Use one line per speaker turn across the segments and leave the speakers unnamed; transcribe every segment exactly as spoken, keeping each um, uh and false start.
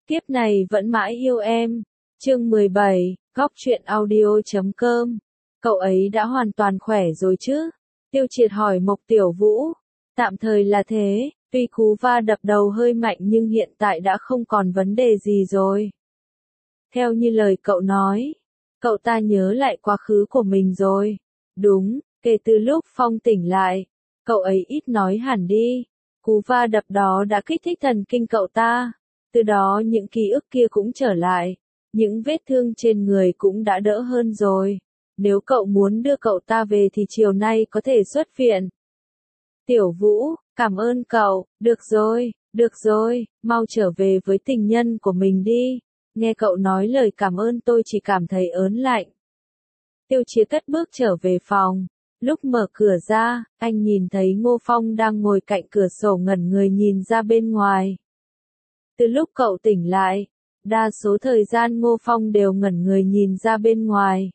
Kiếp này vẫn mãi yêu em. Chương mười bảy, góc truyện audio chấm com. Cậu ấy đã hoàn toàn khỏe rồi chứ? Tiêu Triệt hỏi Mộc Tiểu Vũ. Tạm thời là thế, tuy cú va đập đầu hơi mạnh nhưng hiện tại đã không còn vấn đề gì rồi. Theo như lời cậu nói, cậu ta nhớ lại quá khứ của mình rồi. Đúng, kể từ lúc Phong tỉnh lại, cậu ấy ít nói hẳn đi. Cú va đập đó đã kích thích thần kinh cậu ta. Từ đó những ký ức kia cũng trở lại. Những vết thương trên người cũng đã đỡ hơn rồi. Nếu cậu muốn đưa cậu ta về thì chiều nay có thể xuất viện. Tiểu Vũ, cảm ơn cậu. Được rồi, được rồi, mau trở về với tình nhân của mình đi. Nghe cậu nói lời cảm ơn tôi chỉ cảm thấy ớn lạnh. Tiêu Triệt cất bước trở về phòng. Lúc mở cửa ra, anh nhìn thấy Ngô Phong đang ngồi cạnh cửa sổ ngẩn người nhìn ra bên ngoài. Từ lúc cậu tỉnh lại, đa số thời gian Ngô Phong đều ngẩn người nhìn ra bên ngoài.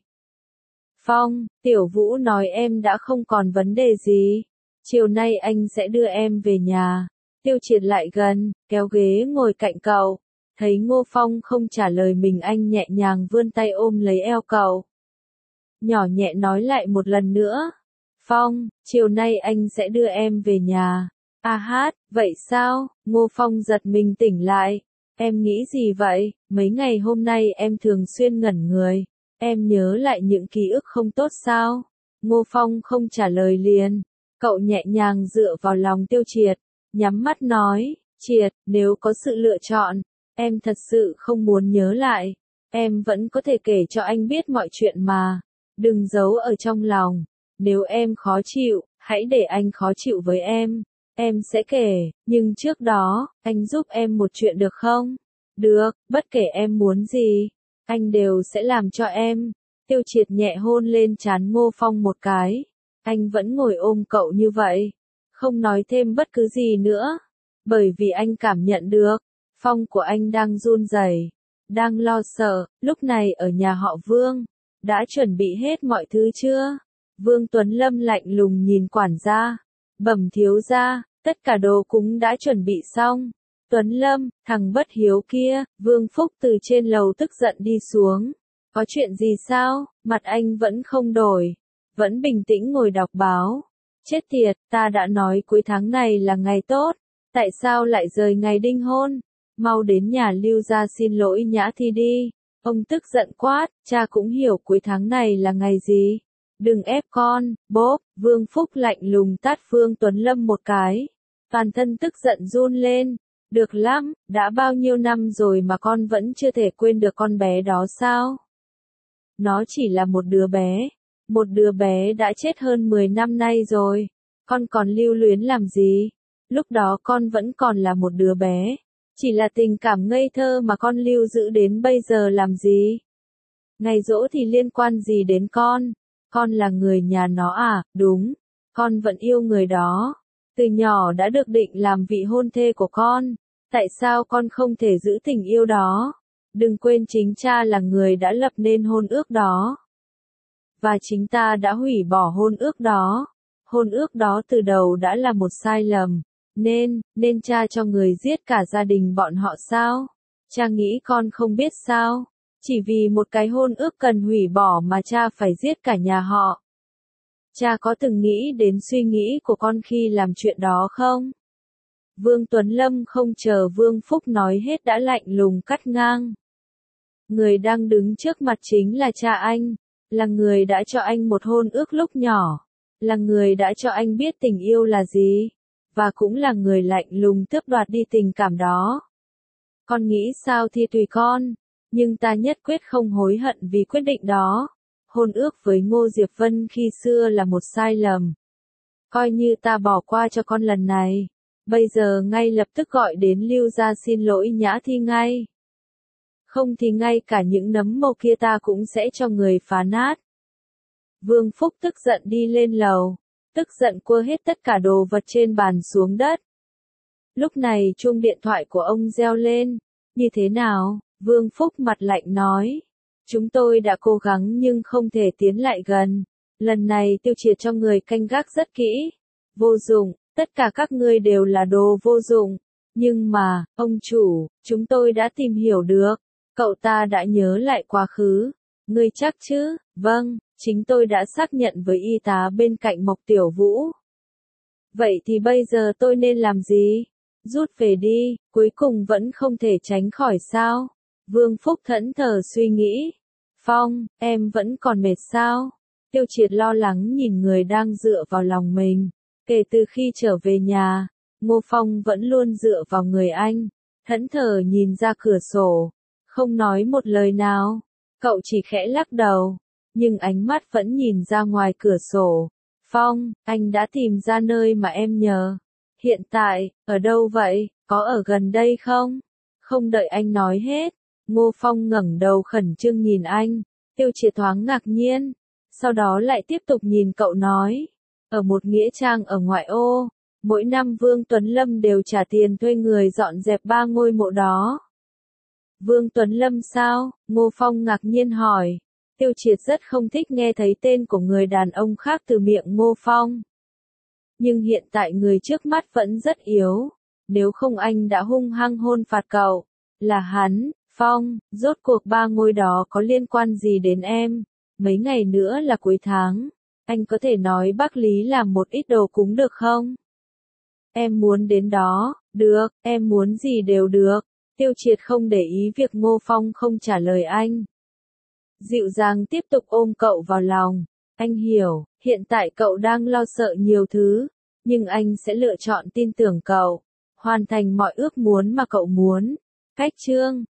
Phong, Tiểu Vũ nói em đã không còn vấn đề gì. Chiều nay anh sẽ đưa em về nhà. Tiêu Triệt lại gần, kéo ghế ngồi cạnh cậu. Thấy Ngô Phong không trả lời mình, anh nhẹ nhàng vươn tay ôm lấy eo cậu. Nhỏ nhẹ nói lại một lần nữa. Phong, chiều nay anh sẽ đưa em về nhà. À hát, vậy sao? Ngô Phong giật mình tỉnh lại. Em nghĩ gì vậy? Mấy ngày hôm nay em thường xuyên ngẩn người. Em nhớ lại những ký ức không tốt sao? Ngô Phong không trả lời liền. Cậu nhẹ nhàng dựa vào lòng Tiêu Triệt, nhắm mắt nói, Triệt, nếu có sự lựa chọn, em thật sự không muốn nhớ lại. Em vẫn có thể kể cho anh biết mọi chuyện mà. Đừng giấu ở trong lòng. Nếu em khó chịu, hãy để anh khó chịu với em. Em sẽ kể, nhưng trước đó, anh giúp em một chuyện được không? Được, bất kể em muốn gì, anh đều sẽ làm cho em. Tiêu Triệt nhẹ hôn lên trán Ngô Phong một cái. Anh vẫn ngồi ôm cậu như vậy, không nói thêm bất cứ gì nữa. Bởi vì anh cảm nhận được, Phong của anh đang run rẩy, đang lo sợ. Lúc này ở nhà họ Vương, đã chuẩn bị hết mọi thứ chưa? Vương Tuấn Lâm lạnh lùng nhìn quản gia. Bẩm thiếu gia, tất cả đồ cúng đã chuẩn bị xong. Tuấn Lâm, thằng bất hiếu kia. Vương Phúc từ trên lầu tức giận đi xuống. Có chuyện gì sao? Mặt anh vẫn không đổi, vẫn bình tĩnh ngồi đọc báo. Chết tiệt, ta đã nói cuối tháng này là ngày tốt, tại sao lại rời ngày đính hôn? Mau đến nhà Lưu gia xin lỗi Nhã Thi đi. Ông tức giận quát, cha cũng hiểu cuối tháng này là ngày gì. Đừng ép con, bốp. Vương Phúc lạnh lùng tát Vương Tuấn Lâm một cái. Toàn thân tức giận run lên. Được lắm, đã bao nhiêu năm rồi mà con vẫn chưa thể quên được con bé đó sao? Nó chỉ là một đứa bé. Một đứa bé đã chết hơn mười năm nay rồi. Con còn lưu luyến làm gì? Lúc đó con vẫn còn là một đứa bé. Chỉ là tình cảm ngây thơ mà con lưu giữ đến bây giờ làm gì? Ngày giỗ thì liên quan gì đến con? Con là người nhà nó à? Đúng, con vẫn yêu người đó. Từ nhỏ đã được định làm vị hôn thê của con. Tại sao con không thể giữ tình yêu đó? Đừng quên chính cha là người đã lập nên hôn ước đó. Và chính ta đã hủy bỏ hôn ước đó. Hôn ước đó từ đầu đã là một sai lầm. Nên, nên cha cho người giết cả gia đình bọn họ sao? Cha nghĩ con không biết sao? Chỉ vì một cái hôn ước cần hủy bỏ mà cha phải giết cả nhà họ. Cha có từng nghĩ đến suy nghĩ của con khi làm chuyện đó không? Vương Tuấn Lâm không chờ Vương Phúc nói hết đã lạnh lùng cắt ngang. Người đang đứng trước mặt chính là cha anh. Là người đã cho anh một hôn ước lúc nhỏ. Là người đã cho anh biết tình yêu là gì. Và cũng là người lạnh lùng tước đoạt đi tình cảm đó. Con nghĩ sao thì tùy con. Nhưng ta nhất quyết không hối hận vì quyết định đó. Hôn ước với Ngô Diệp Vân khi xưa là một sai lầm. Coi như ta bỏ qua cho con lần này. Bây giờ ngay lập tức gọi đến Lưu gia xin lỗi Nhã Thi ngay. Không thì ngay cả những nấm mộc kia ta cũng sẽ cho người phá nát. Vương Phúc tức giận đi lên lầu. Tức giận quơ hết tất cả đồ vật trên bàn xuống đất. Lúc này chuông điện thoại của ông reo lên. Như thế nào? Vương Phúc mặt lạnh nói. Chúng tôi đã cố gắng nhưng không thể tiến lại gần. Lần này Tiêu Triệt cho người canh gác rất kỹ. Vô dụng, tất cả các ngươi đều là đồ vô dụng. Nhưng mà, ông chủ, chúng tôi đã tìm hiểu được. Cậu ta đã nhớ lại quá khứ. Ngươi chắc chứ? Vâng, chính tôi đã xác nhận với y tá bên cạnh Mộc Tiểu Vũ. Vậy thì bây giờ tôi nên làm gì? Rút về đi, cuối cùng vẫn không thể tránh khỏi sao? Vương Phúc thẫn thờ suy nghĩ. Phong, em vẫn còn mệt sao? Tiêu Triệt lo lắng nhìn người đang dựa vào lòng mình. Kể từ khi trở về nhà, Ngô Phong vẫn luôn dựa vào người anh. Thẫn thờ nhìn ra cửa sổ. Không nói một lời nào. Cậu chỉ khẽ lắc đầu. Nhưng ánh mắt vẫn nhìn ra ngoài cửa sổ. Phong, anh đã tìm ra nơi mà em nhờ. Hiện tại, ở đâu vậy? Có ở gần đây không? Không đợi anh nói hết. Ngô Phong ngẩng đầu khẩn trương nhìn anh. Tiêu Triệt thoáng ngạc nhiên. Sau đó lại tiếp tục nhìn cậu nói. Ở một nghĩa trang ở ngoại ô. Mỗi năm Vương Tuấn Lâm đều trả tiền thuê người dọn dẹp ba ngôi mộ đó. Vương Tuấn Lâm sao? Ngô Phong ngạc nhiên hỏi. Tiêu Triệt rất không thích nghe thấy tên của người đàn ông khác từ miệng Ngô Phong. Nhưng hiện tại người trước mắt vẫn rất yếu. Nếu không anh đã hung hăng hôn phạt cậu. Là hắn, Phong, rốt cuộc ba ngôi đó có liên quan gì đến em? Mấy ngày nữa là cuối tháng. Anh có thể nói Bắc Lý làm một ít đồ cúng được không? Em muốn đến đó, được, em muốn gì đều được. Tiêu Triệt không để ý việc Ngô Phong không trả lời anh. Dịu dàng tiếp tục ôm cậu vào lòng. Anh hiểu, hiện tại cậu đang lo sợ nhiều thứ, nhưng anh sẽ lựa chọn tin tưởng cậu, hoàn thành mọi ước muốn mà cậu muốn. Cách chương